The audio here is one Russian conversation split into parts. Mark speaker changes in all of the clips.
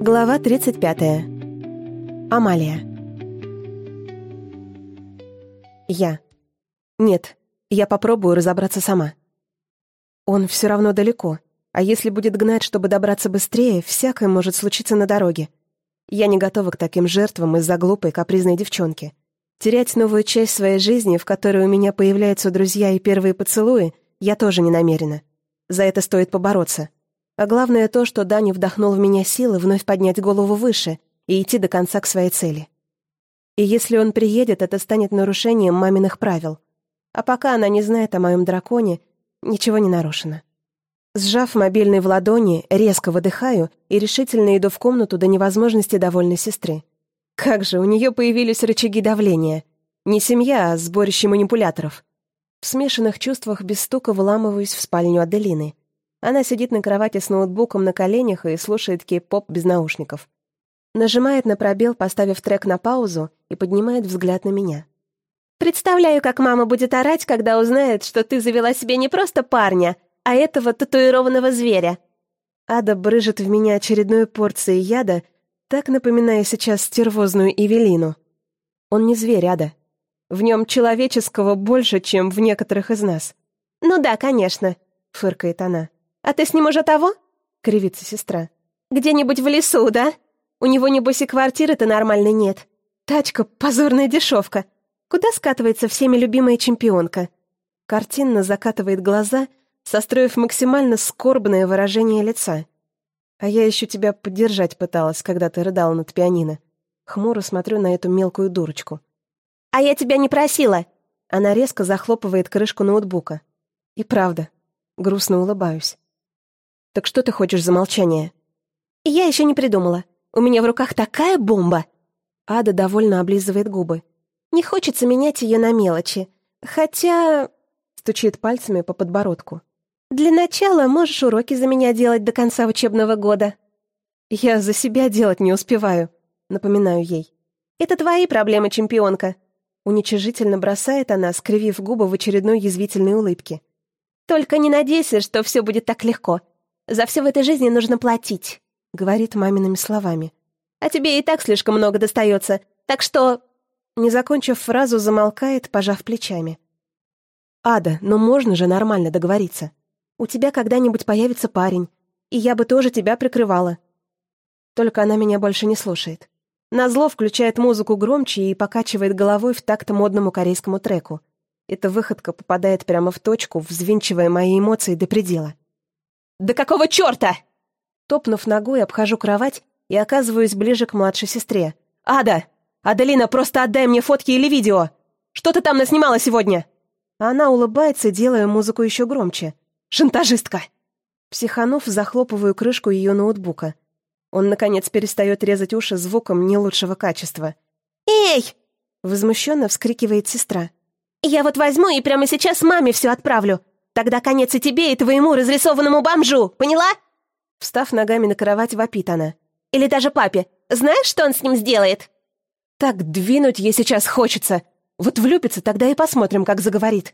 Speaker 1: Глава 35. Амалия. Нет, я попробую разобраться сама. Он все равно далеко, а если будет гнать, чтобы добраться быстрее, всякое может случиться на дороге. Я не готова к таким жертвам из-за глупой, капризной девчонки. Терять новую часть своей жизни, в которой у меня появляются друзья и первые поцелуи, я тоже не намерена. За это стоит побороться. А главное то, что Даня вдохнул в меня силы вновь поднять голову выше и идти до конца к своей цели. И если он приедет, это станет нарушением маминых правил. А пока она не знает о моем драконе, ничего не нарушено. Сжав мобильный в ладони, резко выдыхаю и решительно иду в комнату до невозможности довольной сестры. Как же, у нее появились рычаги давления. Не семья, а сборище манипуляторов. В смешанных чувствах без стука выламываюсь в спальню Аделины. Она сидит на кровати с ноутбуком на коленях и слушает кей-поп без наушников. Нажимает на пробел, поставив трек на паузу, и поднимает взгляд на меня. «Представляю, как мама будет орать, когда узнает, что ты завела себе не просто парня, а этого татуированного зверя». Ада брыжет в меня очередной порцией яда, так напоминая сейчас стервозную Эвелину. Он не зверь, Ада. В нем человеческого больше, чем в некоторых из нас. «Ну да, конечно», — фыркает она. «А ты с ним уже того?» — кривится сестра. «Где-нибудь в лесу, да? У него, небось, и квартиры-то нормальной нет. Тачка — позорная дешевка. Куда скатывается всеми любимая чемпионка?» Картинно закатывает глаза, состроив максимально скорбное выражение лица. «А я еще тебя поддержать пыталась, когда ты рыдала над пианино». Хмуро смотрю на эту мелкую дурочку. «А я тебя не просила!» Она резко захлопывает крышку ноутбука. И правда, грустно улыбаюсь. «Так что ты хочешь за молчание?» «Я еще не придумала. У меня в руках такая бомба!» Ада довольно облизывает губы. «Не хочется менять ее на мелочи. Хотя...» Стучит пальцами по подбородку. «Для начала можешь уроки за меня делать до конца учебного года». «Я за себя делать не успеваю», — напоминаю ей. «Это твои проблемы, чемпионка». Уничижительно бросает она, скривив губы в очередной язвительной улыбке. «Только не надейся, что все будет так легко. За все в этой жизни нужно платить», — говорит мамиными словами. «А тебе и так слишком много достается, так что...» Не закончив фразу, замолкает, пожав плечами. «Ада, но можно же нормально договориться. У тебя когда-нибудь появится парень, и я бы тоже тебя прикрывала». Только она меня больше не слушает. Назло включает музыку громче и покачивает головой в такт модному корейскому треку. Эта выходка попадает прямо в точку, взвинчивая мои эмоции до предела. «Да какого черта?» Топнув ногой, обхожу кровать и оказываюсь ближе к младшей сестре. «Ада! Аделина, просто отдай мне фотки или видео! Что ты там наснимала сегодня?» А она улыбается, делая музыку еще громче. «Шантажистка!» Психанув, захлопываю крышку ее ноутбука. Он, наконец, перестает резать уши звуком не лучшего качества. «Эй!» — возмущенно вскрикивает сестра. «Я вот возьму и прямо сейчас маме все отправлю. Тогда конец и тебе, и твоему разрисованному бомжу, поняла?» Встав ногами на кровать, вопит она. «Или даже папе. Знаешь, что он с ним сделает?» «Так двинуть ей сейчас хочется. Вот влюбится, тогда и посмотрим, как заговорит».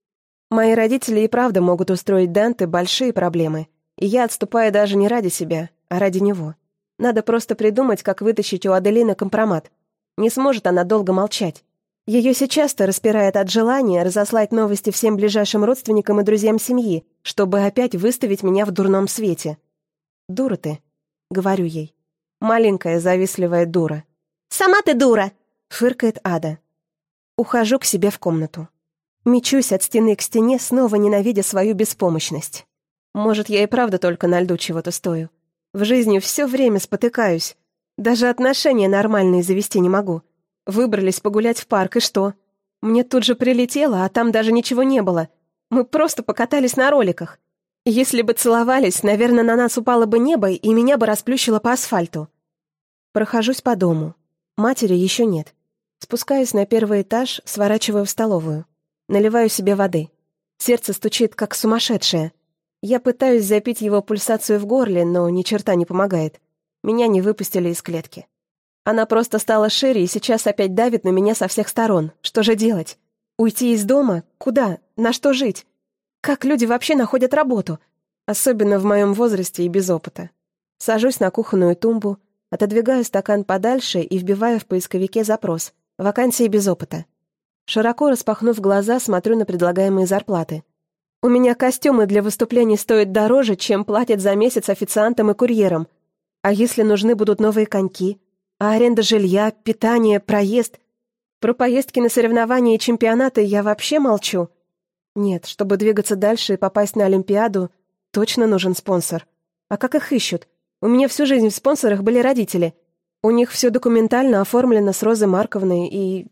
Speaker 1: Мои родители и правда могут устроить Данте большие проблемы. И я отступаю даже не ради себя, а ради него. Надо просто придумать, как вытащить у Аделины компромат. Не сможет она долго молчать. Ее сейчас-то распирает от желания разослать новости всем ближайшим родственникам и друзьям семьи, чтобы опять выставить меня в дурном свете. «Дура ты», — говорю ей. «Маленькая завистливая дура». «Сама ты дура!» — фыркает Ада. Ухожу к себе в комнату. Мечусь от стены к стене, снова ненавидя свою беспомощность. Может, я и правда только на льду чего-то стою. В жизни все время спотыкаюсь. Даже отношения нормальные завести не могу. Выбрались погулять в парк, и что? Мне тут же прилетело, а там даже ничего не было. Мы просто покатались на роликах. Если бы целовались, наверное, на нас упало бы небо, и меня бы расплющило по асфальту. Прохожусь по дому. Матери еще нет. Спускаюсь на первый этаж, сворачиваю в столовую. Наливаю себе воды. Сердце стучит, как сумасшедшее. Я пытаюсь запить его пульсацию в горле, но ни черта не помогает. Меня не выпустили из клетки. Она просто стала шире и сейчас опять давит на меня со всех сторон. Что же делать? Уйти из дома? Куда? На что жить? Как люди вообще находят работу? Особенно в моем возрасте и без опыта. Сажусь на кухонную тумбу, Отодвигаю стакан подальше и вбиваю в поисковике запрос «Вакансии без опыта». Широко распахнув глаза, смотрю на предлагаемые зарплаты. У меня костюмы для выступлений стоят дороже, чем платят за месяц официантам и курьерам. А если нужны будут новые коньки? А аренда жилья, питание, проезд? Про поездки на соревнования и чемпионаты я вообще молчу. Нет, чтобы двигаться дальше и попасть на Олимпиаду, точно нужен спонсор. А как их ищут? У меня всю жизнь в спонсорах были родители. У них все документально оформлено с Розой Марковной и...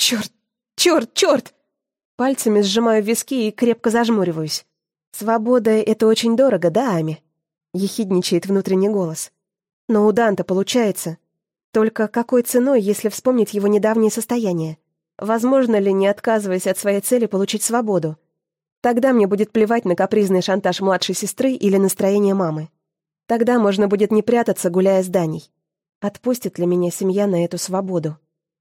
Speaker 1: Черт! Пальцами сжимаю виски и крепко зажмуриваюсь. «Свобода — это очень дорого, да, Ами?» — ехидничает внутренний голос. «Но у Данте получается. Только какой ценой, если вспомнить его недавнее состояние? Возможно ли, не отказываясь от своей цели, получить свободу? Тогда мне будет плевать на капризный шантаж младшей сестры или настроение мамы. Тогда можно будет не прятаться, гуляя с Даней. Отпустит ли меня семья на эту свободу?»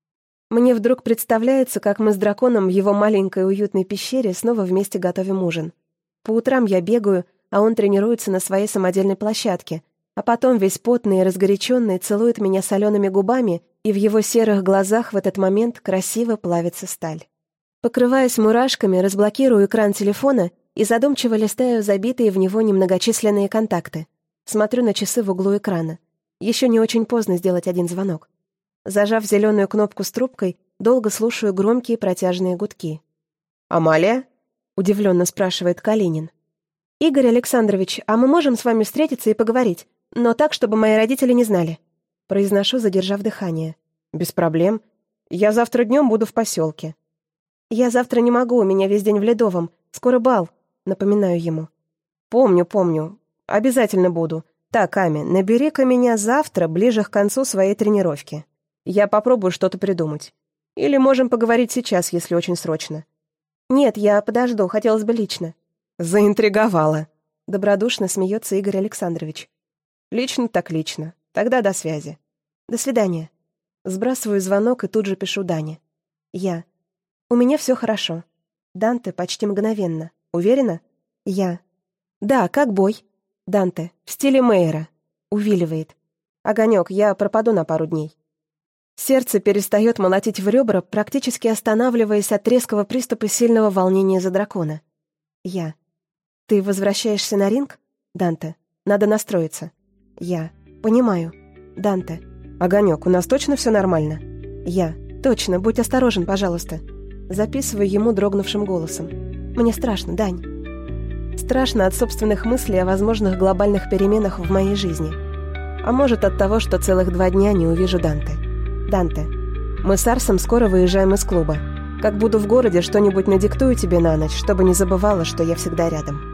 Speaker 1: Мне вдруг представляется, как мы с драконом в его маленькой уютной пещере снова вместе готовим ужин. По утрам я бегаю, а он тренируется на своей самодельной площадке, а потом весь потный и разгоряченный целует меня солеными губами, и в его серых глазах в этот момент красиво плавится сталь. Покрываясь мурашками, разблокирую экран телефона и задумчиво листаю забитые в него немногочисленные контакты. Смотрю на часы в углу экрана. Еще не очень поздно сделать один звонок. Зажав зеленую кнопку с трубкой, долго слушаю громкие протяжные гудки. «Амалия?» — удивленно спрашивает Калинин. «Игорь Александрович, а мы можем с вами встретиться и поговорить, но так, чтобы мои родители не знали?» Произношу, задержав дыхание. «Без проблем. Я завтра днем буду в поселке». «Я завтра не могу, у меня весь день в Ледовом. Скоро бал», — напоминаю ему. «Помню. Обязательно буду. Так, Ами, набери-ка меня завтра, ближе к концу своей тренировки. Я попробую что-то придумать. Или можем поговорить сейчас, если очень срочно». «Нет, я подожду, хотелось бы лично». «Заинтриговала», — добродушно смеется Игорь Александрович. «Лично так лично. Тогда до связи». «До свидания». Сбрасываю звонок и тут же пишу Дане. «Я. У меня все хорошо». Данте почти мгновенно. «Уверена?» «Я. Да, как бой?» Данте. В стиле Мейера. Увиливает. «Огонек, я пропаду на пару дней». Сердце перестает молотить в ребра, практически останавливаясь от резкого приступа сильного волнения за дракона. Я. Ты возвращаешься на ринг? Данте. Надо настроиться. Я. Понимаю. Данте. Огонек, у нас точно все нормально? Я. Точно, будь осторожен, пожалуйста. Записываю ему дрогнувшим голосом. Мне страшно, Дань. Страшно от собственных мыслей о возможных глобальных переменах в моей жизни. А может, от того, что целых 2 дня не увижу Данте. Данте, мы с Арсом скоро выезжаем из клуба. Как буду в городе, что-нибудь надиктую тебе на ночь, чтобы не забывала, что я всегда рядом.